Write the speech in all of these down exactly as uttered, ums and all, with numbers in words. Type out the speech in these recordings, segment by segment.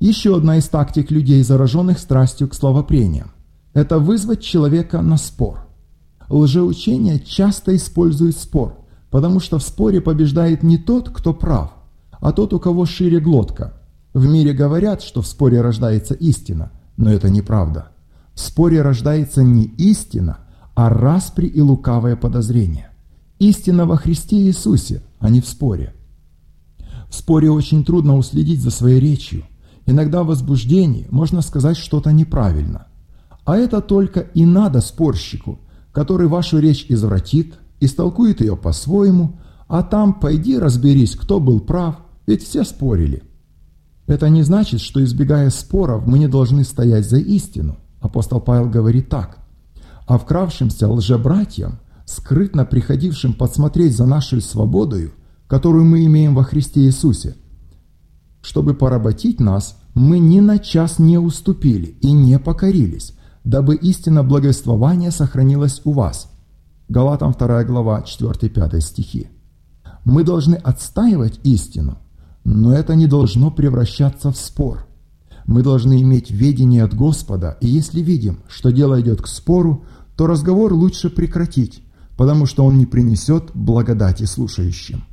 Еще одна из тактик людей, зараженных страстью к словопрениям, это вызвать человека на спор. Лжеучение часто использует спор, потому что в споре побеждает не тот, кто прав, а тот, у кого шире глотка. В мире говорят, что в споре рождается истина, но это неправда. В споре рождается не истина, а распри и лукавое подозрение. Истина во Христе Иисусе, а не в споре. В споре очень трудно уследить за своей речью. Иногда в возбуждении можно сказать что-то неправильно. А это только и надо спорщику, который вашу речь извратит, истолкует ее по-своему, а там пойди разберись, кто был прав, ведь все спорили. Это не значит, что, избегая споров, мы не должны стоять за истину. Апостол Павел говорит так: «А вкравшимся лжебратьям, скрытно приходившим подсмотреть за нашей свободою, которую мы имеем во Христе Иисусе, чтобы поработить нас, мы ни на час не уступили и не покорились, дабы истина благовествования сохранилась у вас». Галатам вторая глава, четыре-пять стихи. Мы должны отстаивать истину, но это не должно превращаться в спор. Мы должны иметь ведение от Господа, и если видим, что дело идет к спору, то разговор лучше прекратить, потому что он не принесет благодати слушающим.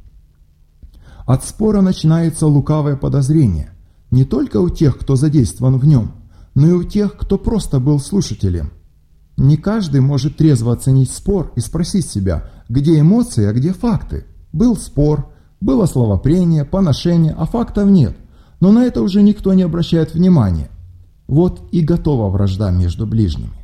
От спора начинается лукавое подозрение, не только у тех, кто задействован в нем, но и у тех, кто просто был слушателем. Не каждый может трезво оценить спор и спросить себя, где эмоции, а где факты. Был спор, было словопрение, поношение, а фактов нет, но на это уже никто не обращает внимания. Вот и готова вражда между ближними.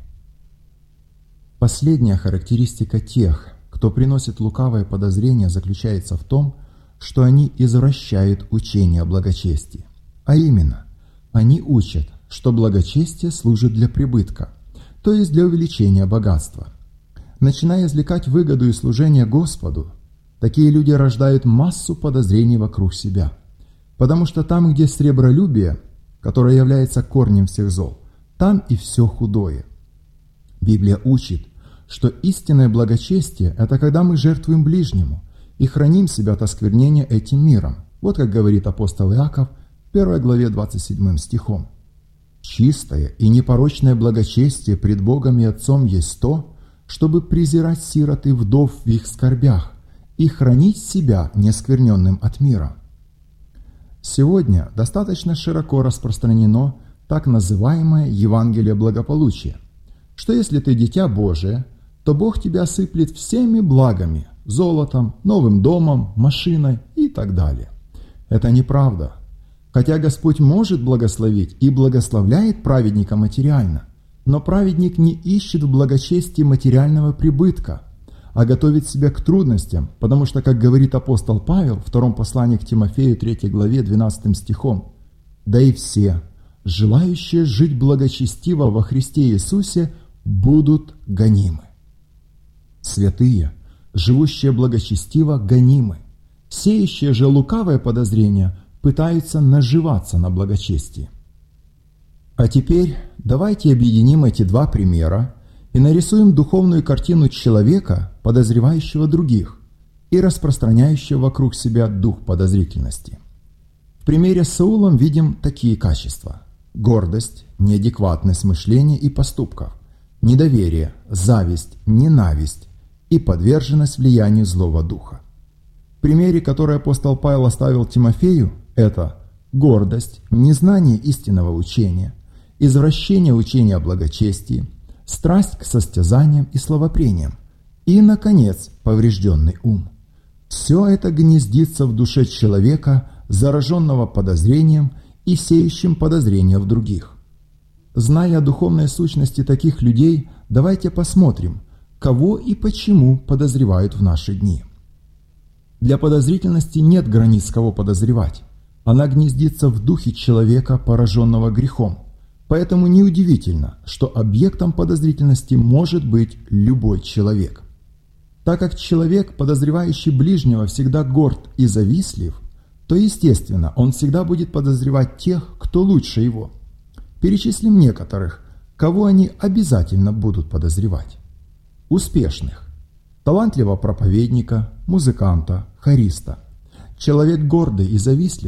Последняя характеристика тех, кто приносит лукавое подозрение, заключается в том, что они извращают учение о благочестии. А именно, они учат, что благочестие служит для прибытка, то есть для увеличения богатства. Начиная извлекать выгоду из служения Господу, такие люди рождают массу подозрений вокруг себя, потому что там, где сребролюбие, которое является корнем всех зол, там и все худое. Библия учит, что истинное благочестие – это когда мы жертвуем ближнему и храним себя от осквернения этим миром. Вот как говорит апостол Иаков в первой главе двадцать седьмым стихом. «Чистое и непорочное благочестие пред Богом и Отцом есть то, чтобы презирать сирот и вдов в их скорбях и хранить себя неоскверненным от мира». Сегодня достаточно широко распространено так называемое Евангелие благополучия, что если ты дитя Божие, то Бог тебя осыплет всеми благами, золотом, новым домом, машиной и так далее. Это неправда. Хотя Господь может благословить и благословляет праведника материально, но праведник не ищет в благочестии материального прибытка, а готовит себя к трудностям, потому что, как говорит апостол Павел в втором послании к Тимофею третьей главе двенадцатым стихом, «Да и все, желающие жить благочестиво во Христе Иисусе, будут гонимы». Святые, живущие благочестиво, гонимы. Сеющие же лукавое подозрение пытаются наживаться на благочестии. А теперь давайте объединим эти два примера и нарисуем духовную картину человека, подозревающего других и распространяющего вокруг себя дух подозрительности. В примере с Саулом видим такие качества: гордость, неадекватность мышления и поступков, недоверие, зависть, ненависть и подверженность влиянию злого духа. В примере, который апостол Павел оставил Тимофею, это гордость, незнание истинного учения, извращение учения о благочестии, страсть к состязаниям и словопрениям и, наконец, поврежденный ум. Все это гнездится в душе человека, зараженного подозрением и сеющим подозрения в других. Зная о духовной сущности таких людей, давайте посмотрим, кого и почему подозревают в наши дни. Для подозрительности нет границ, кого подозревать. Она гнездится в духе человека, пораженного грехом. Поэтому неудивительно, что объектом подозрительности может быть любой человек. Так как человек, подозревающий ближнего, всегда горд и завистлив, то, естественно, он всегда будет подозревать тех, кто лучше его. Перечислим некоторых, кого они обязательно будут подозревать. Успешных, талантливого проповедника, музыканта, хориста. Человек гордый и завистливый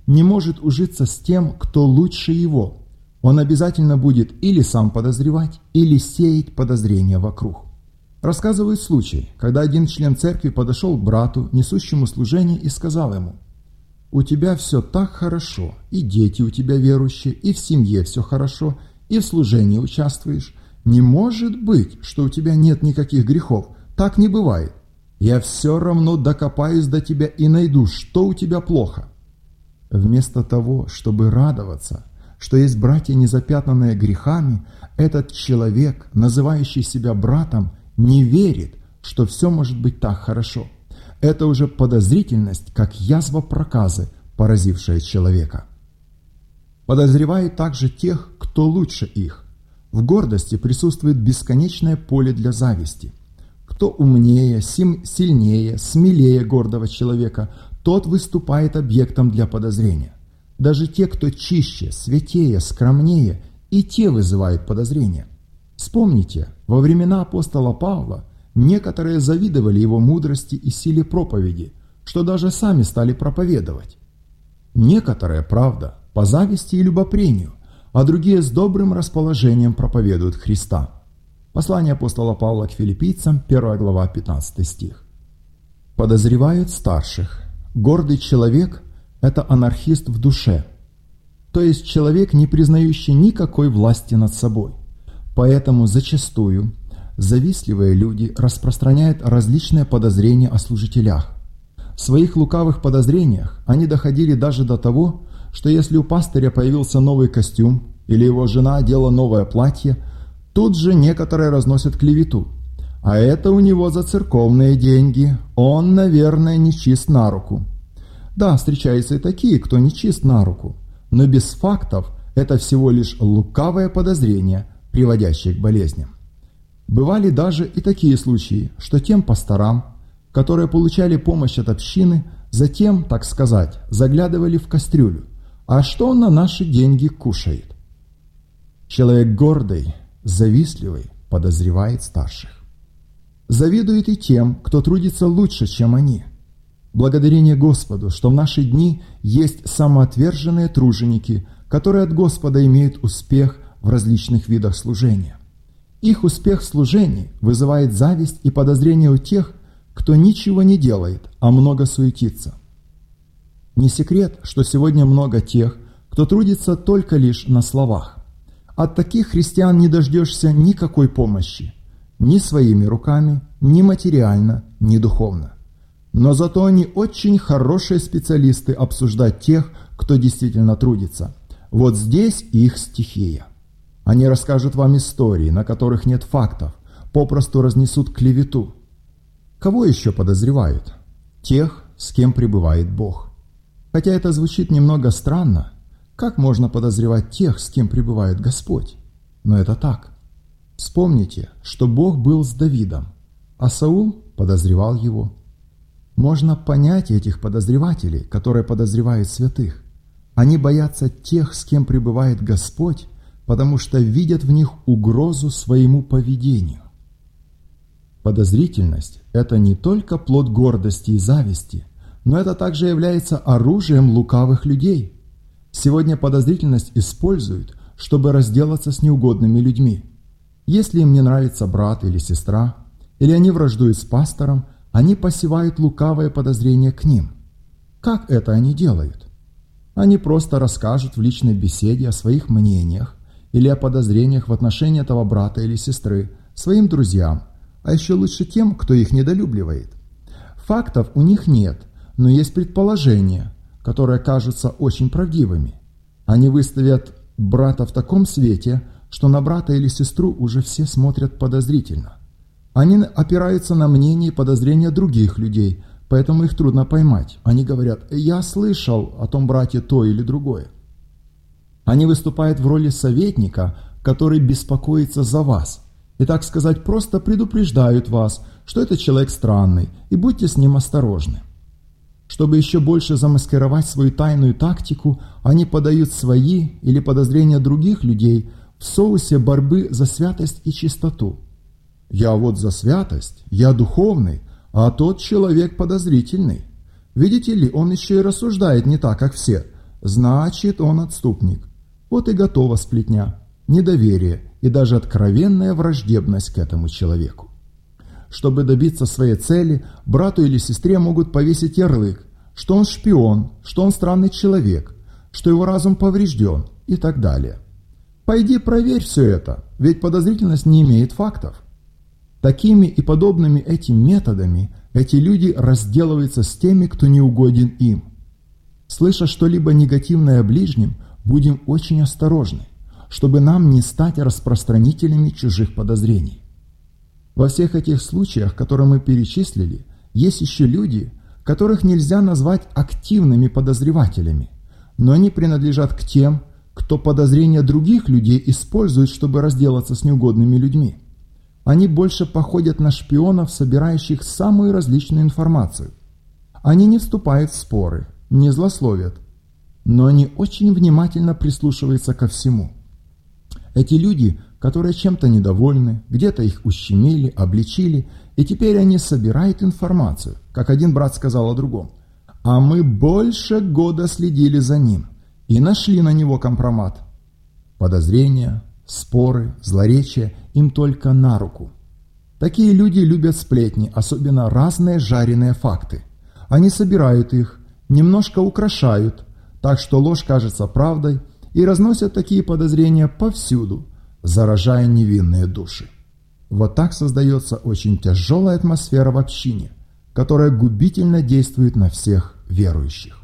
не может ужиться с тем, кто лучше его. Он обязательно будет или сам подозревать, или сеять подозрения вокруг. Рассказывают случай, когда один член церкви подошел к брату, несущему служение, и сказал ему: «У тебя все так хорошо, и дети у тебя верующие, и в семье все хорошо, и в служении участвуешь. Не может быть, что у тебя нет никаких грехов. Так не бывает. Я все равно докопаюсь до тебя и найду, что у тебя плохо». Вместо того, чтобы радоваться, что есть братья, незапятнанные грехами, этот человек, называющий себя братом, не верит, что все может быть так хорошо. Это уже подозрительность, как язва проказы, поразившая человека. Подозревает также тех, кто лучше их. В гордости присутствует бесконечное поле для зависти. Кто умнее, сильнее, смелее гордого человека, тот выступает объектом для подозрения. Даже те, кто чище, святее, скромнее, и те вызывают подозрения. Вспомните, во времена апостола Павла некоторые завидовали его мудрости и силе проповеди, что даже сами стали проповедовать. Некоторые, правда, по зависти и любопрению, а другие с добрым расположением проповедуют Христа. Послание апостола Павла к филиппийцам, первая глава, пятнадцатый стих. Подозревают старших. Гордый человек – это анархист в душе, то есть человек, не признающий никакой власти над собой. Поэтому зачастую завистливые люди распространяют различные подозрения о служителях. В своих лукавых подозрениях они доходили даже до того, что если у пастыря появился новый костюм или его жена одела новое платье, тут же некоторые разносят клевету. А это у него за церковные деньги, он, наверное, не чист на руку. Да, встречаются и такие, кто не чист на руку, но без фактов это всего лишь лукавое подозрение, приводящее к болезням. Бывали даже и такие случаи, что тем пасторам, которые получали помощь от общины, затем, так сказать, заглядывали в кастрюлю. А что он на наши деньги кушает? Человек гордый, завистливый, подозревает старших. Завидует и тем, кто трудится лучше, чем они. Благодарение Господу, что в наши дни есть самоотверженные труженики, которые от Господа имеют успех в различных видах служения. Их успех в служении вызывает зависть и подозрение у тех, кто ничего не делает, а много суетится. Не секрет, что сегодня много тех, кто трудится только лишь на словах. От таких христиан не дождешься никакой помощи, ни своими руками, ни материально, ни духовно. Но зато они очень хорошие специалисты обсуждать тех, кто действительно трудится. Вот здесь их стихия. Они расскажут вам истории, на которых нет фактов, попросту разнесут клевету. Кого еще подозревают? Тех, с кем пребывает Бог. Хотя это звучит немного странно, как можно подозревать тех, с кем пребывает Господь? Но это так. Вспомните, что Бог был с Давидом, а Саул подозревал его. Можно понять этих подозревателей, которые подозревают святых. Они боятся тех, с кем пребывает Господь, потому что видят в них угрозу своему поведению. Подозрительность – это не только плод гордости и зависти, но это также является оружием лукавых людей. Сегодня подозрительность используют, чтобы разделаться с неугодными людьми. Если им не нравится брат или сестра, или они враждуют с пастором, они посевают лукавое подозрение к ним. Как это они делают? Они просто расскажут в личной беседе о своих мнениях или о подозрениях в отношении этого брата или сестры своим друзьям, а еще лучше тем, кто их недолюбливает. Фактов у них нет, но есть предположения, которые кажутся очень правдивыми. Они выставят брата в таком свете, что на брата или сестру уже все смотрят подозрительно. Они опираются на мнение и подозрения других людей, поэтому их трудно поймать. Они говорят: «Я слышал о том брате то или другое». Они выступают в роли советника, который беспокоится за вас, и, так сказать, просто предупреждают вас, что этот человек странный, и будьте с ним осторожны. Чтобы еще больше замаскировать свою тайную тактику, они подают свои или подозрения других людей в соусе борьбы за святость и чистоту. «Я вот за святость, я духовный, а тот человек подозрительный. Видите ли, он еще и рассуждает не так, как все. значит, он отступник. Вот и готова сплетня, недоверие и даже откровенная враждебность к этому человеку. Чтобы добиться своей цели, брату или сестре могут повесить ярлык, что он шпион, что он странный человек, что его разум поврежден и так далее. Пойди проверь все это, ведь подозрительность не имеет фактов. Такими и подобными этим методами эти люди разделываются с теми, кто не угоден им. Слыша что-либо негативное о ближнем, будем очень осторожны, чтобы нам не стать распространителями чужих подозрений. Во всех этих случаях, которые мы перечислили, есть еще люди, которых нельзя назвать активными подозревателями, но они принадлежат к тем, кто подозрения других людей использует, чтобы разделаться с неугодными людьми. Они больше походят на шпионов, собирающих самую различную информацию. Они не вступают в споры, не злословят, но они очень внимательно прислушиваются ко всему. Эти люди, которые чем-то недовольны, где-то их ущемили, обличили, и теперь они собирают информацию, как один брат сказал о другом. А мы больше года следили за ним и нашли на него компромат. Подозрения, споры, злоречия им только на руку. Такие люди любят сплетни, особенно разные жареные факты. Они собирают их, немножко украшают, так что ложь кажется правдой, и разносят такие подозрения повсюду, заражая невинные души. Вот так создается очень тяжелая атмосфера в общине, которая губительно действует на всех верующих.